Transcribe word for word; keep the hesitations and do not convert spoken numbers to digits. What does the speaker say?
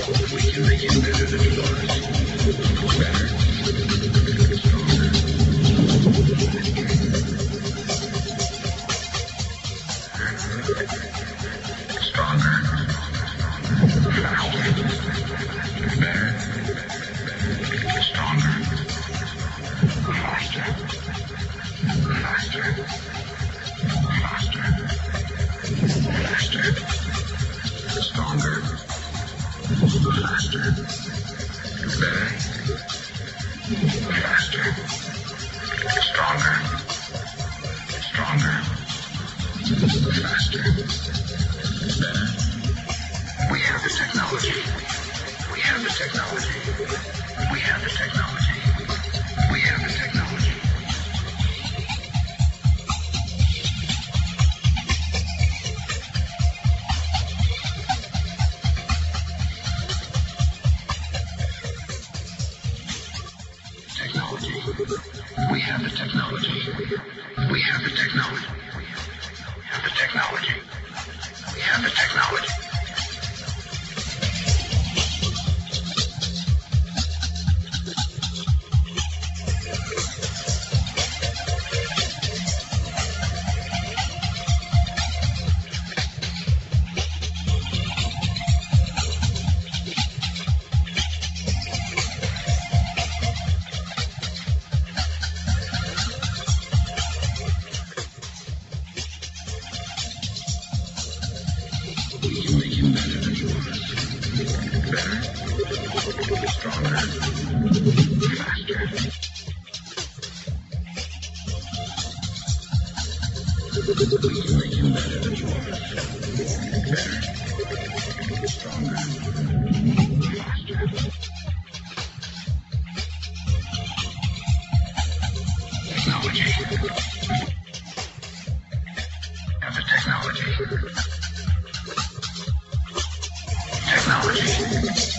We can make it better than it was. Better. Stronger. Stronger. Faster. Better. Stronger. Faster. Faster. Faster. Faster. Stronger. Faster. Better. Faster. Stronger. Stronger. Faster. Better. We have the technology. We have the technology. We have the technology. We have the technology. Technology. We have the technology. We have the technology. We have the technology. We have the technology. We can make him better than he was. Better. Stronger. Faster. We can make him better than he was. Better. Stronger. Faster. Technology. Have the technology. Technology.